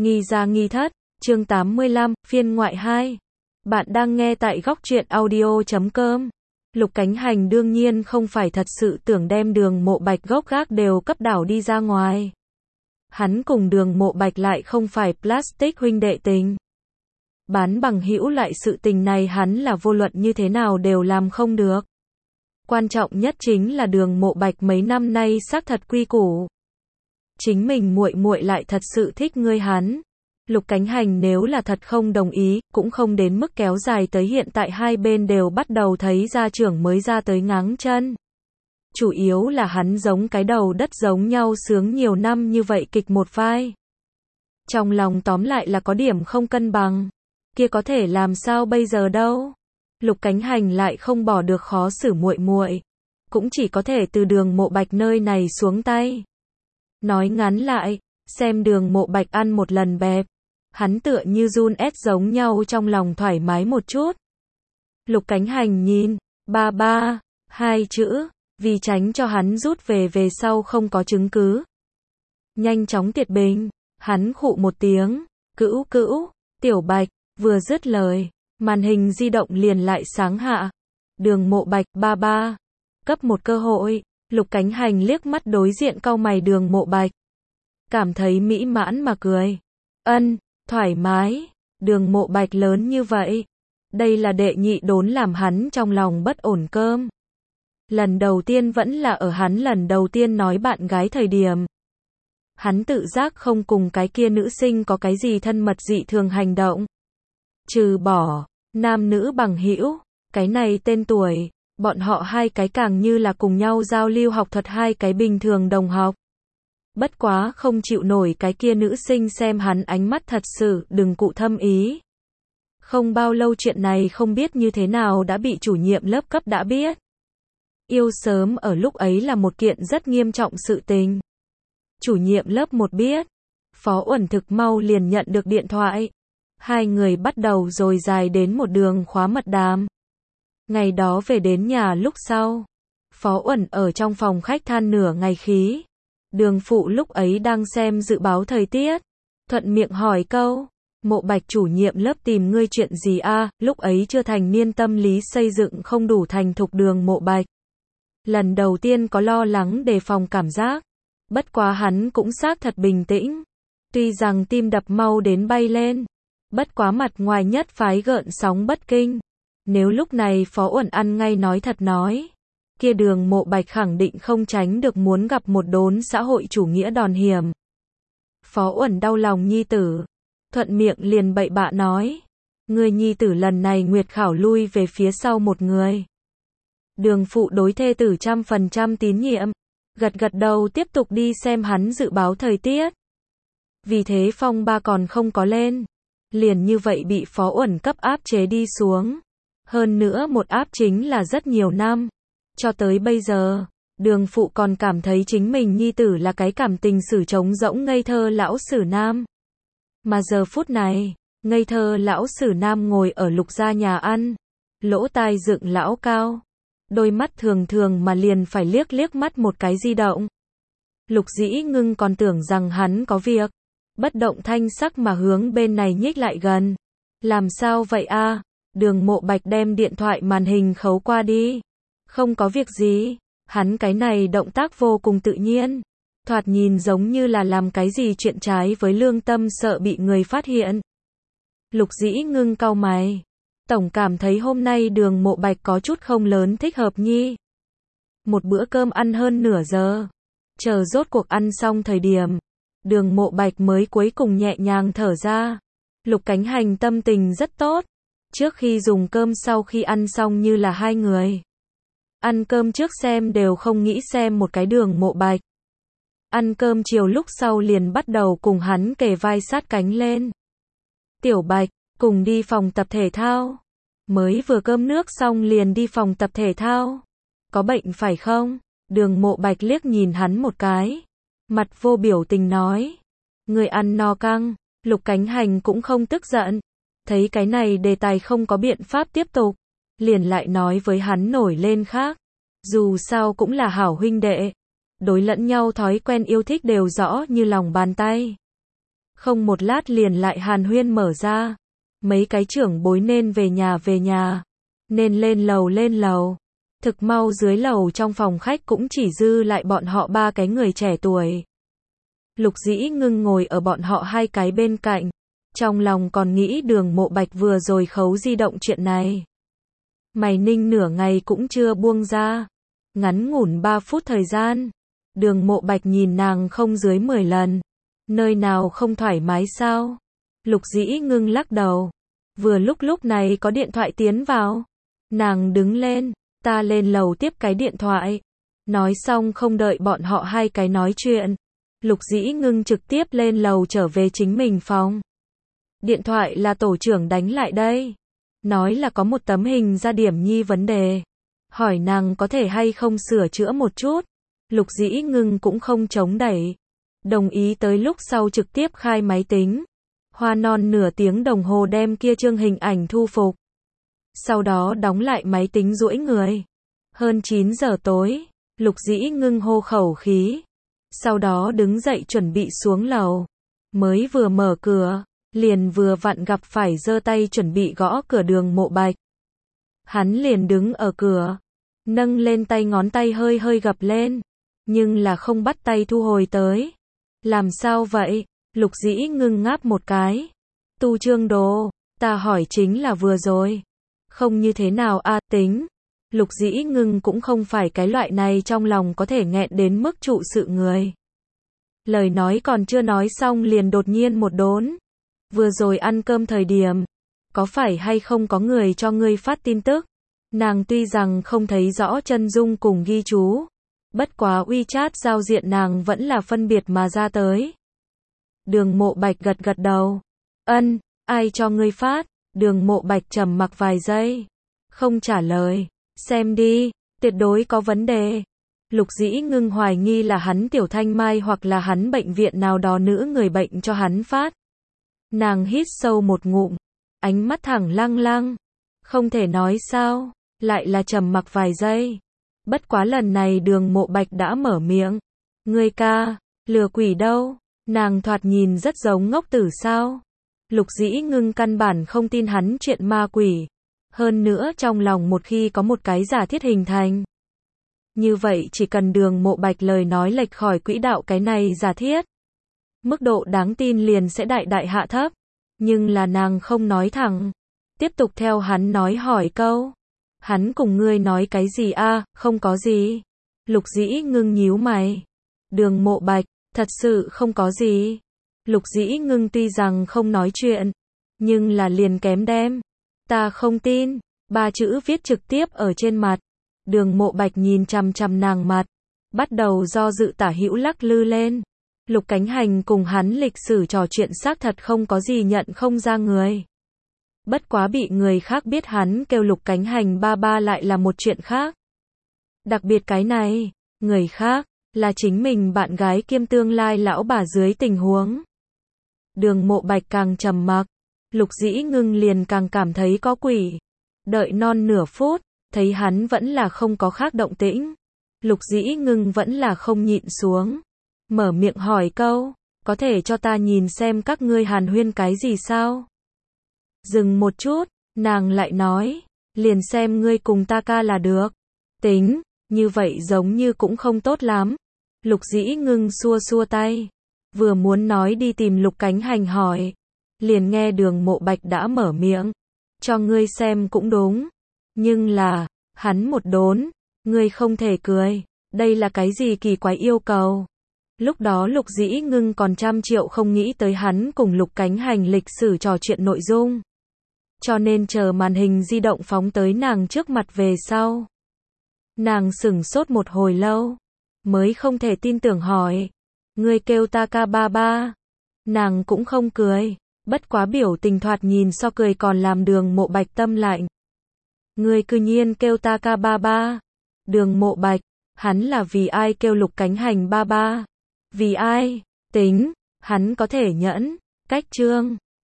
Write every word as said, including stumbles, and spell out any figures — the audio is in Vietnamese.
Nghi gia nghi thất, chương tám mươi lăm, phiên ngoại hai. Bạn đang nghe tại góc truyện audio chấm com. Lục Cánh Hành đương nhiên không phải thật sự tưởng đem Đường Mộ Bạch gốc gác đều cấp đảo đi ra ngoài. Hắn cùng Đường Mộ Bạch lại không phải plastic huynh đệ tình. Bán bằng hữu lại sự tình này hắn là vô luận như thế nào đều làm không được. Quan trọng nhất chính là Đường Mộ Bạch mấy năm nay xác thật quy củ. Chính mình muội muội lại thật sự thích ngươi hắn. Lục Cánh Hành nếu là thật không đồng ý, cũng không đến mức kéo dài tới hiện tại hai bên đều bắt đầu thấy gia trưởng mới ra tới ngáng chân. Chủ yếu là hắn giống cái đầu đất giống nhau sướng nhiều năm như vậy kịch một vai. Trong lòng tóm lại là có điểm không cân bằng. Kia có thể làm sao bây giờ đâu. Lục Cánh Hành lại không bỏ được khó xử muội muội, cũng chỉ có thể từ Đường Mộ Bạch nơi này xuống tay. Nói ngắn lại, xem Đường Mộ Bạch ăn một lần bẹp, hắn tựa như run ép giống nhau trong lòng thoải mái một chút. Lục Cánh Hành nhìn, ba ba, hai chữ, vì tránh cho hắn rút về về sau không có chứng cứ. Nhanh chóng tiệt bình, hắn khụ một tiếng, cữu cữu, Tiểu Bạch, vừa dứt lời, màn hình di động liền lại sáng hạ. Đường Mộ Bạch, ba ba, cấp một cơ hội. Lục Cánh Hành liếc mắt đối diện cau mày Đường Mộ Bạch, cảm thấy mỹ mãn mà cười. Ân, thoải mái, Đường Mộ Bạch lớn như vậy. Đây là đệ nhị đốn làm hắn trong lòng bất ổn cơm. Lần đầu tiên vẫn là ở hắn lần đầu tiên nói bạn gái thời điểm. Hắn tự giác không cùng cái kia nữ sinh có cái gì thân mật dị thường hành động. Trừ bỏ, nam nữ bằng hữu, cái này tên tuổi. Bọn họ hai cái càng như là cùng nhau giao lưu học thuật hai cái bình thường đồng học. Bất quá không chịu nổi cái kia nữ sinh xem hắn ánh mắt thật sự, đừng cụ thâm ý. Không bao lâu chuyện này không biết như thế nào đã bị chủ nhiệm lớp cấp đã biết. Yêu sớm ở lúc ấy là một kiện rất nghiêm trọng sự tình. Chủ nhiệm lớp một biết, Phó Uẩn thực mau liền nhận được điện thoại. Hai người bắt đầu rồi dài đến một đường khóa mật đàm. Ngày đó về đến nhà lúc sau, Phó Uẩn ở trong phòng khách than nửa ngày khí. Đường phụ lúc ấy đang xem dự báo thời tiết, thuận miệng hỏi câu, Mộ Bạch chủ nhiệm lớp tìm ngươi chuyện gì a? Lúc ấy chưa thành niên tâm lý xây dựng không đủ thành thục Đường Mộ Bạch. Lần đầu tiên có lo lắng đề phòng cảm giác, bất quá hắn cũng xác thật bình tĩnh. Tuy rằng tim đập mau đến bay lên, bất quá mặt ngoài nhất phái gợn sóng bất kinh. Nếu lúc này Phó Uẩn ăn ngay nói thật nói, kia Đường Mộ Bạch khẳng định không tránh được muốn gặp một đốn xã hội chủ nghĩa đòn hiểm. Phó Uẩn đau lòng nhi tử, thuận miệng liền bậy bạ nói, người nhi tử lần này nguyệt khảo lui về phía sau một người. Đường phụ đối thê tử trăm phần trăm tín nhiệm, gật gật đầu tiếp tục đi xem hắn dự báo thời tiết. Vì thế phong ba còn không có lên, liền như vậy bị Phó Uẩn cấp áp chế đi xuống. Hơn nữa một áp chính là rất nhiều năm. Cho tới bây giờ, Đường phụ còn cảm thấy chính mình nhi tử là cái cảm tình sử trống rỗng ngây thơ lão sử nam. Mà giờ phút này, ngây thơ lão sử nam ngồi ở Lục gia nhà ăn, lỗ tai dựng lão cao, đôi mắt thường thường mà liền phải liếc liếc mắt một cái di động. Lục Dĩ Ngưng còn tưởng rằng hắn có việc, bất động thanh sắc mà hướng bên này nhích lại gần. Làm sao vậy a? Đường Mộ Bạch đem điện thoại màn hình khấu qua đi. Không có việc gì, hắn cái này động tác vô cùng tự nhiên. Thoạt nhìn giống như là làm cái gì chuyện trái với lương tâm sợ bị người phát hiện. Lục Dĩ Ngưng cau mày. Tổng cảm thấy hôm nay Đường Mộ Bạch có chút không lớn thích hợp nhi. Một bữa cơm ăn hơn nửa giờ. Chờ rốt cuộc ăn xong thời điểm, Đường Mộ Bạch mới cuối cùng nhẹ nhàng thở ra. Lục Cánh Hành tâm tình rất tốt. Trước khi dùng cơm sau khi ăn xong như là hai người. Ăn cơm trước xem đều không nghĩ xem một cái Đường Mộ Bạch. Ăn cơm chiều lúc sau liền bắt đầu cùng hắn kề vai sát cánh lên. Tiểu Bạch, cùng đi phòng tập thể thao. Mới vừa cơm nước xong liền đi phòng tập thể thao. Có bệnh phải không? Đường Mộ Bạch liếc nhìn hắn một cái. Mặt vô biểu tình nói. Người ăn no căng. Lục Cánh Hành cũng không tức giận. Thấy cái này đề tài không có biện pháp tiếp tục, liền lại nói với hắn nổi lên khác. Dù sao cũng là hảo huynh đệ, đối lẫn nhau thói quen yêu thích đều rõ như lòng bàn tay. Không một lát liền lại hàn huyên mở ra. Mấy cái trưởng bối nên về nhà về nhà, nên lên lầu lên lầu. Thực mau dưới lầu trong phòng khách cũng chỉ dư lại bọn họ ba cái người trẻ tuổi. Lục Dĩ Ngưng ngồi ở bọn họ hai cái bên cạnh, trong lòng còn nghĩ Đường Mộ Bạch vừa rồi khấu di động chuyện này. Mày ninh nửa ngày cũng chưa buông ra. Ngắn ngủn ba phút thời gian, Đường Mộ Bạch nhìn nàng không dưới mười lần. Nơi nào không thoải mái sao? Lục Dĩ Ngưng lắc đầu. Vừa lúc lúc này có điện thoại tiến vào. Nàng đứng lên, ta lên lầu tiếp cái điện thoại. Nói xong không đợi bọn họ hai cái nói chuyện, Lục Dĩ Ngưng trực tiếp lên lầu trở về chính mình phòng. Điện thoại là tổ trưởng đánh lại đây. Nói là có một tấm hình ra điểm nhi vấn đề. Hỏi nàng có thể hay không sửa chữa một chút. Lục Dĩ Ngưng cũng không chống đẩy. Đồng ý tới lúc sau trực tiếp khai máy tính. Hoa non nửa tiếng đồng hồ đem kia chương hình ảnh thu phục. Sau đó đóng lại máy tính duỗi người. Hơn chín giờ tối, Lục Dĩ Ngưng hô khẩu khí. Sau đó đứng dậy chuẩn bị xuống lầu. Mới vừa mở cửa, liền vừa vặn gặp phải giơ tay chuẩn bị gõ cửa Đường Mộ Bạch. Hắn liền đứng ở cửa, nâng lên tay ngón tay hơi hơi gập lên, nhưng là không bắt tay thu hồi tới. Làm sao vậy? Lục Dĩ Ngưng ngáp một cái. Tu Trương Đồ, ta hỏi chính là vừa rồi. Không như thế nào a à, tính. Lục Dĩ Ngưng cũng không phải cái loại này trong lòng có thể nghẹn đến mức trụ sự người. Lời nói còn chưa nói xong liền đột nhiên một đốn. Vừa rồi ăn cơm thời điểm, có phải hay không có người cho ngươi phát tin tức? Nàng tuy rằng không thấy rõ chân dung cùng ghi chú, bất quá WeChat giao diện nàng vẫn là phân biệt mà ra tới. Đường Mộ Bạch gật gật đầu. Ân, ai cho ngươi phát? Đường Mộ Bạch trầm mặc vài giây, không trả lời. Xem đi, tuyệt đối có vấn đề. Lục Dĩ Ngưng hoài nghi là hắn Tiểu Thanh Mai hoặc là hắn bệnh viện nào đó nữ người bệnh cho hắn phát. Nàng hít sâu một ngụm, ánh mắt thẳng lăng lăng. Không thể nói sao, lại là trầm mặc vài giây. Bất quá lần này Đường Mộ Bạch đã mở miệng. Ngươi ca, lừa quỷ đâu? Nàng thoạt nhìn rất giống ngốc tử sao? Lục Dĩ Ngưng căn bản không tin hắn chuyện ma quỷ. Hơn nữa trong lòng một khi có một cái giả thiết hình thành. Như vậy chỉ cần Đường Mộ Bạch lời nói lệch khỏi quỹ đạo cái này giả thiết, mức độ đáng tin liền sẽ đại đại hạ thấp. Nhưng là nàng không nói thẳng. Tiếp tục theo hắn nói hỏi câu. Hắn cùng ngươi nói cái gì a? À, không có gì. Lục Dĩ Ngưng nhíu mày. Đường Mộ Bạch, thật sự không có gì. Lục Dĩ Ngưng tuy rằng không nói chuyện, nhưng là liền kém đem. Ta không tin. Ba chữ viết trực tiếp ở trên mặt. Đường Mộ Bạch nhìn chằm chằm nàng mặt, bắt đầu do dự tả hữu lắc lư lên. Lục Cánh Hành cùng hắn lịch sử trò chuyện xác thật không có gì nhận không ra người. Bất quá bị người khác biết hắn kêu Lục Cánh Hành ba ba lại là một chuyện khác. Đặc biệt cái này, người khác, là chính mình bạn gái kiêm tương lai lão bà dưới tình huống. Đường Mộ Bạch càng trầm mặc, Lục Dĩ Ngưng liền càng cảm thấy có quỷ. Đợi non nửa phút, thấy hắn vẫn là không có khác động tĩnh. Lục Dĩ Ngưng vẫn là không nhịn xuống. Mở miệng hỏi câu, có thể cho ta nhìn xem các ngươi hàn huyên cái gì sao? Dừng một chút, nàng lại nói, liền xem ngươi cùng ta ca là được. Tính, như vậy giống như cũng không tốt lắm. Lục Dĩ Ngưng xua xua tay, vừa muốn nói đi tìm Lục Cánh Hành hỏi, liền nghe Đường Mộ Bạch đã mở miệng, cho ngươi xem cũng đúng. Nhưng là, hắn một đốn, ngươi không thể cười, đây là cái gì kỳ quái yêu cầu. Lúc đó Lục Dĩ Ngưng còn trăm triệu không nghĩ tới hắn cùng Lục Cánh Hành lịch sử trò chuyện nội dung. Cho nên chờ màn hình di động phóng tới nàng trước mặt về sau. Nàng sửng sốt một hồi lâu, mới không thể tin tưởng hỏi, ngươi kêu ta ca ba ba. Nàng cũng không cười, bất quá biểu tình thoạt nhìn so cười còn làm Đường Mộ Bạch tâm lạnh. Ngươi cư nhiên kêu ta ca ba ba. Đường Mộ Bạch, hắn là vì ai kêu Lục Cánh Hành ba ba? Vì ai? Tính, hắn có thể nhẫn. Cách chương